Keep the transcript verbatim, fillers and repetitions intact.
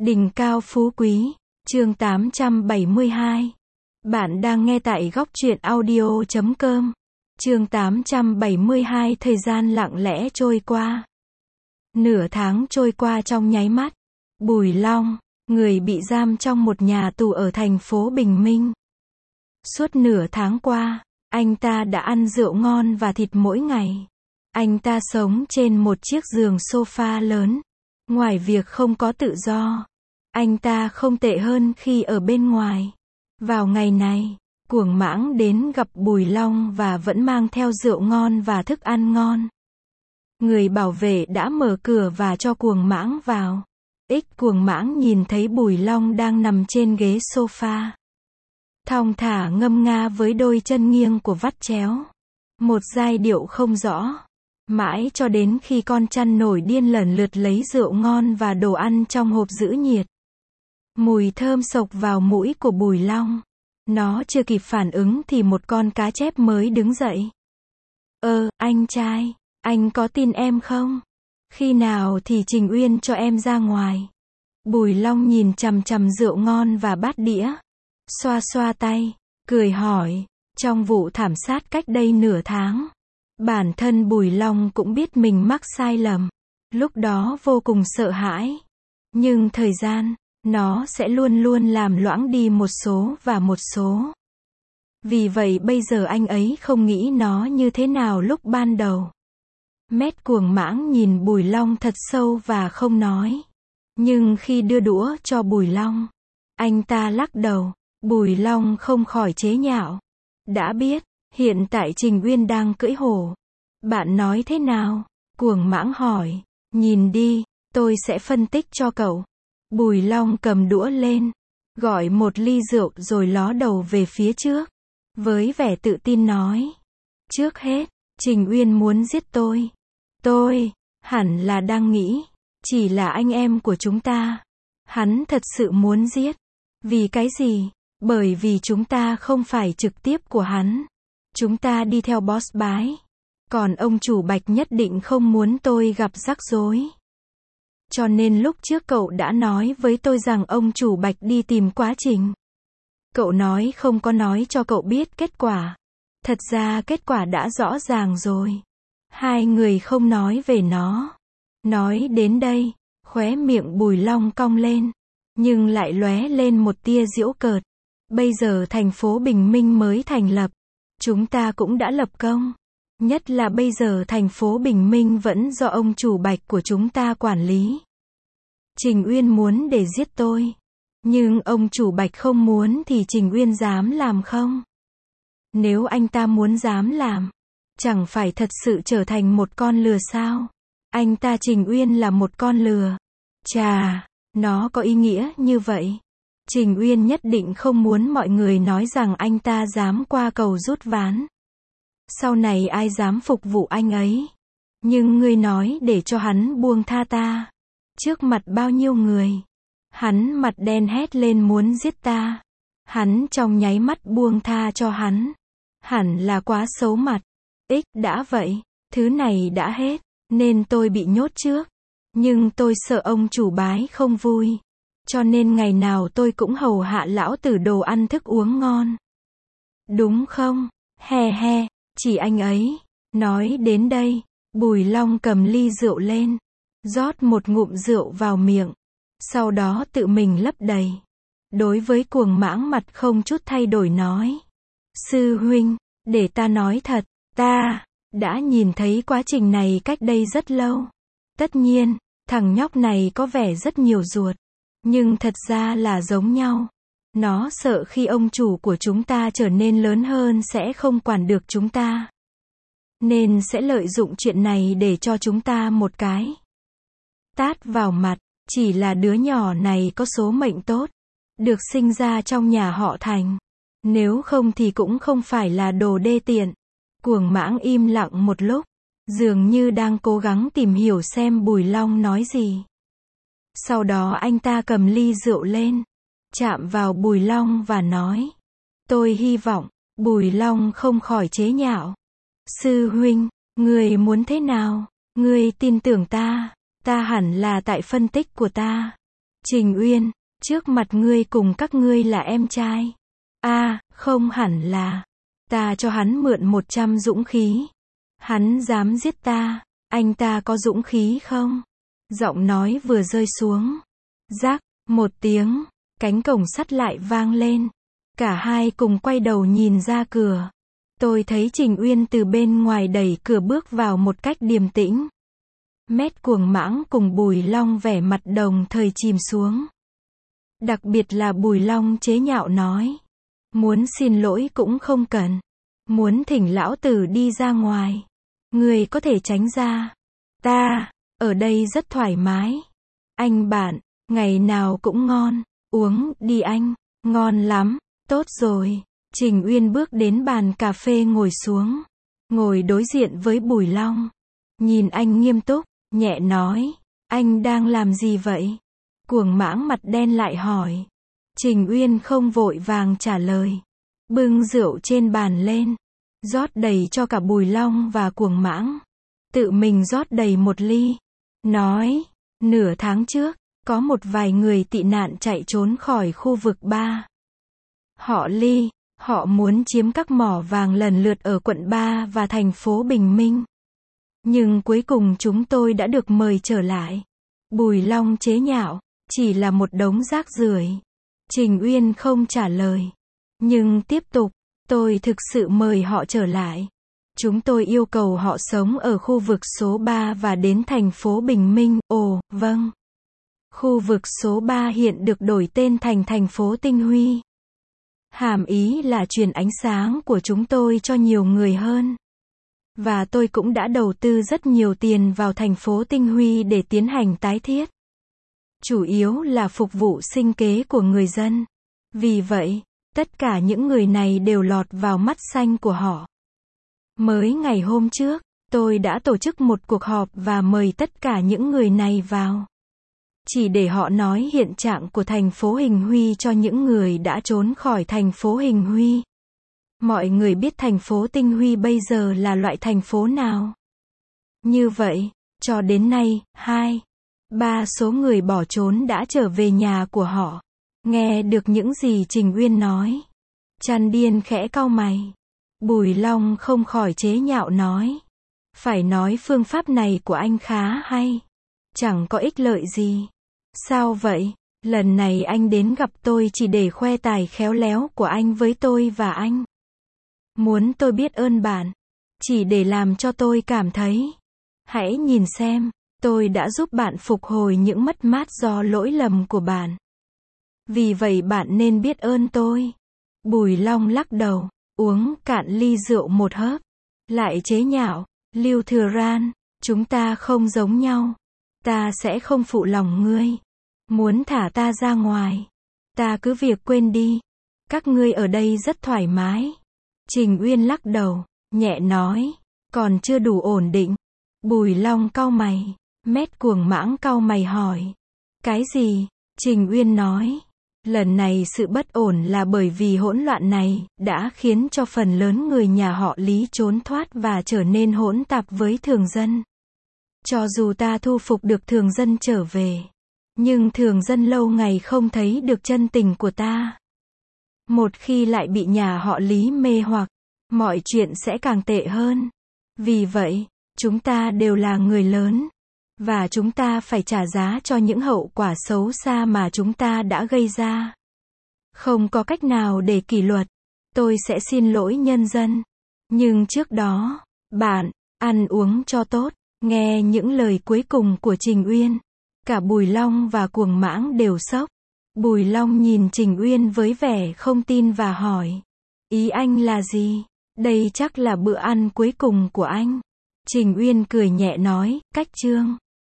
Đỉnh cao phú quý, chương tám trăm bảy mươi hai. Bạn đang nghe tại góc truyện audio chấm com. Chương tám trăm bảy mươi hai. Thời gian lặng lẽ trôi qua. Nửa tháng trôi qua trong nháy mắt. Bùi Long, người bị giam trong một nhà tù ở thành phố Bình Minh. Suốt nửa tháng qua, anh ta đã ăn rượu ngon và thịt mỗi ngày. Anh ta sống trên một chiếc giường sofa lớn. Ngoài việc không có tự do, anh ta không tệ hơn khi ở bên ngoài. Vào ngày này, Cuồng Mãng đến gặp Bùi Long và vẫn mang theo rượu ngon và thức ăn ngon. Người bảo vệ đã mở cửa và cho Cuồng Mãng vào. Ích Cuồng Mãng nhìn thấy Bùi Long đang nằm trên ghế sofa, thong thả ngâm nga với đôi chân nghiêng của vắt chéo. Một giai điệu không rõ. Mãi cho đến khi con chăn nổi điên lần lượt lấy rượu ngon và đồ ăn trong hộp giữ nhiệt. Mùi thơm sộc vào mũi của Bùi Long. Nó chưa kịp phản ứng thì một con cá chép mới đứng dậy. Ơ, anh trai, anh có tin em không? Khi nào thì Trình Uyên cho em ra ngoài? Bùi Long nhìn chằm chằm rượu ngon và bát đĩa. Xoa xoa tay, cười hỏi. Trong vụ thảm sát cách đây nửa tháng, bản thân Bùi Long cũng biết mình mắc sai lầm. Lúc đó vô cùng sợ hãi. Nhưng thời gian, nó sẽ luôn luôn làm loãng đi một số và một số. Vì vậy bây giờ anh ấy không nghĩ nó như thế nào lúc ban đầu. Mét Cuồng Mãng nhìn Bùi Long thật sâu và không nói. Nhưng khi đưa đũa cho Bùi Long, anh ta lắc đầu. Bùi Long không khỏi chế nhạo. Đã biết, hiện tại Trình Uyên đang cưỡi hổ. Bạn nói thế nào? Cuồng Mãng hỏi. Nhìn đi, tôi sẽ phân tích cho cậu. Bùi Long cầm đũa lên, gọi một ly rượu rồi ló đầu về phía trước. Với vẻ tự tin nói. Trước hết, Trình Uyên muốn giết tôi. Tôi, hẳn là đang nghĩ, chỉ là anh em của chúng ta. Hắn thật sự muốn giết. Vì cái gì? Bởi vì chúng ta không phải trực tiếp của hắn. Chúng ta đi theo boss bái. Còn ông chủ Bạch nhất định không muốn tôi gặp rắc rối. Cho nên lúc trước cậu đã nói với tôi rằng ông chủ Bạch đi tìm quá trình. Cậu nói không có nói cho cậu biết kết quả. Thật ra kết quả đã rõ ràng rồi. Hai người không nói về nó. Nói đến đây, khóe miệng Bùi Long cong lên. Nhưng lại lóe lên một tia giễu cợt. Bây giờ thành phố Bình Minh mới thành lập. Chúng ta cũng đã lập công. Nhất là bây giờ thành phố Bình Minh vẫn do ông chủ Bạch của chúng ta quản lý. Trình Uyên muốn để giết tôi. Nhưng ông chủ Bạch không muốn thì Trình Uyên dám làm không? Nếu anh ta muốn dám làm, chẳng phải thật sự trở thành một con lừa sao? Anh ta Trình Uyên là một con lừa. Chà, nó có ý nghĩa như vậy. Trình Uyên nhất định không muốn mọi người nói rằng anh ta dám qua cầu rút ván. Sau này ai dám phục vụ anh ấy. Nhưng ngươi nói để cho hắn buông tha ta. Trước mặt bao nhiêu người. Hắn mặt đen hét lên muốn giết ta. Hắn trong nháy mắt buông tha cho hắn. Hẳn là quá xấu mặt. Ích đã vậy, thứ này đã hết, nên tôi bị nhốt trước. Nhưng tôi sợ ông chủ Bái không vui. Cho nên ngày nào tôi cũng hầu hạ lão tử đồ ăn thức uống ngon. Đúng không? He he, chỉ anh ấy. Nói đến đây, Bùi Long cầm ly rượu lên, rót một ngụm rượu vào miệng. Sau đó tự mình lấp đầy. Đối với Cuồng Mãng mặt không chút thay đổi nói. Sư huynh, để ta nói thật, ta đã nhìn thấy quá trình này cách đây rất lâu. Tất nhiên, thằng nhóc này có vẻ rất nhiều ruột. Nhưng thật ra là giống nhau. Nó sợ khi ông chủ của chúng ta trở nên lớn hơn sẽ không quản được chúng ta. Nên sẽ lợi dụng chuyện này để cho chúng ta một cái tát vào mặt. Chỉ là đứa nhỏ này có số mệnh tốt. Được sinh ra trong nhà họ Thành. Nếu không thì cũng không phải là đồ đê tiện. Cuồng Mãng im lặng một lúc. Dường như đang cố gắng tìm hiểu xem Bùi Long nói gì. Sau đó anh ta cầm ly rượu lên, chạm vào Bùi Long và nói. Tôi hy vọng, Bùi Long không khỏi chế nhạo. Sư huynh, người muốn thế nào? Người tin tưởng ta, ta hẳn là tại phân tích của ta. Trình Uyên, trước mặt ngươi cùng các ngươi là em trai. A, à, không hẳn là. Ta cho hắn mượn một trăm dũng khí. Hắn dám giết ta, anh ta có dũng khí không? Giọng nói vừa rơi xuống. Rắc, một tiếng, cánh cổng sắt lại vang lên. Cả hai cùng quay đầu nhìn ra cửa. Tôi thấy Trình Uyên từ bên ngoài đẩy cửa bước vào một cách điềm tĩnh. Mét Cuồng Mãng cùng Bùi Long vẻ mặt đồng thời chìm xuống. Đặc biệt là Bùi Long chế nhạo nói. Muốn xin lỗi cũng không cần. Muốn thỉnh lão tử đi ra ngoài. Người có thể tránh ra. Ta, ở đây rất thoải mái. Anh bạn, ngày nào cũng ngon. Uống đi anh. Ngon lắm. Tốt rồi. Trình Uyên bước đến bàn cà phê ngồi xuống. Ngồi đối diện với Bùi Long. Nhìn anh nghiêm túc, nhẹ nói. Anh đang làm gì vậy? Cuồng Mãng mặt đen lại hỏi. Trình Uyên không vội vàng trả lời. Bưng rượu trên bàn lên. Rót đầy cho cả Bùi Long và Cuồng Mãng. Tự mình rót đầy một ly. Nói, nửa tháng trước, có một vài người tị nạn chạy trốn khỏi khu vực ba. Họ Ly, họ muốn chiếm các mỏ vàng lần lượt ở quận ba và thành phố Bình Minh. Nhưng cuối cùng chúng tôi đã được mời trở lại. Bùi Long chế nhạo, chỉ là một đống rác rưởi. Trình Uyên không trả lời. Nhưng tiếp tục, tôi thực sự mời họ trở lại. Chúng tôi yêu cầu họ sống ở khu vực số ba và đến thành phố Bình Minh. Ồ, vâng. Khu vực số ba hiện được đổi tên thành thành phố Tinh Huy. Hàm ý là truyền ánh sáng của chúng tôi cho nhiều người hơn. Và tôi cũng đã đầu tư rất nhiều tiền vào thành phố Tinh Huy để tiến hành tái thiết. Chủ yếu là phục vụ sinh kế của người dân. Vì vậy, tất cả những người này đều lọt vào mắt xanh của họ. Mới ngày hôm trước, tôi đã tổ chức một cuộc họp và mời tất cả những người này vào. Chỉ để họ nói hiện trạng của thành phố Hình Huy cho những người đã trốn khỏi thành phố Hình Huy. Mọi người biết thành phố Tinh Huy bây giờ là loại thành phố nào? Như vậy, cho đến nay, hai, ba số người bỏ trốn đã trở về nhà của họ. Nghe được những gì Trình Uyên nói. Trăn Điên khẽ cau mày. Bùi Long không khỏi chế nhạo nói. Phải nói phương pháp này của anh khá hay. Chẳng có ích lợi gì. Sao vậy? Lần này anh đến gặp tôi chỉ để khoe tài khéo léo của anh với tôi và anh. Muốn tôi biết ơn bạn. Chỉ để làm cho tôi cảm thấy. Hãy nhìn xem, tôi đã giúp bạn phục hồi những mất mát do lỗi lầm của bạn. Vì vậy bạn nên biết ơn tôi. Bùi Long lắc đầu, uống cạn ly rượu một hớp. Lại chế nhạo, Lưu Thừa Ran, chúng ta không giống nhau. Ta sẽ không phụ lòng ngươi. Muốn thả ta ra ngoài. Ta cứ việc quên đi. Các ngươi ở đây rất thoải mái. Trình Uyên lắc đầu, nhẹ nói. Còn chưa đủ ổn định. Bùi Long cau mày. Mét Cuồng Mãng cau mày hỏi. Cái gì? Trình Uyên nói. Lần này sự bất ổn là bởi vì hỗn loạn này đã khiến cho phần lớn người nhà họ Lý trốn thoát và trở nên hỗn tạp với thường dân. Cho dù ta thu phục được thường dân trở về, nhưng thường dân lâu ngày không thấy được chân tình của ta. Một khi lại bị nhà họ Lý mê hoặc, mọi chuyện sẽ càng tệ hơn. Vì vậy, chúng ta đều là người lớn, và chúng ta phải trả giá cho những hậu quả xấu xa mà chúng ta đã gây ra. Không có cách nào để kỷ luật. Tôi sẽ xin lỗi nhân dân. Nhưng trước đó, bạn, ăn uống cho tốt. Nghe những lời cuối cùng của Trình Uyên. Cả Bùi Long và Cuồng Mãng đều sốc. Bùi Long nhìn Trình Uyên với vẻ không tin và hỏi. Ý anh là gì? Đây chắc là bữa ăn cuối cùng của anh. Trình Uyên cười nhẹ nói, cách chương.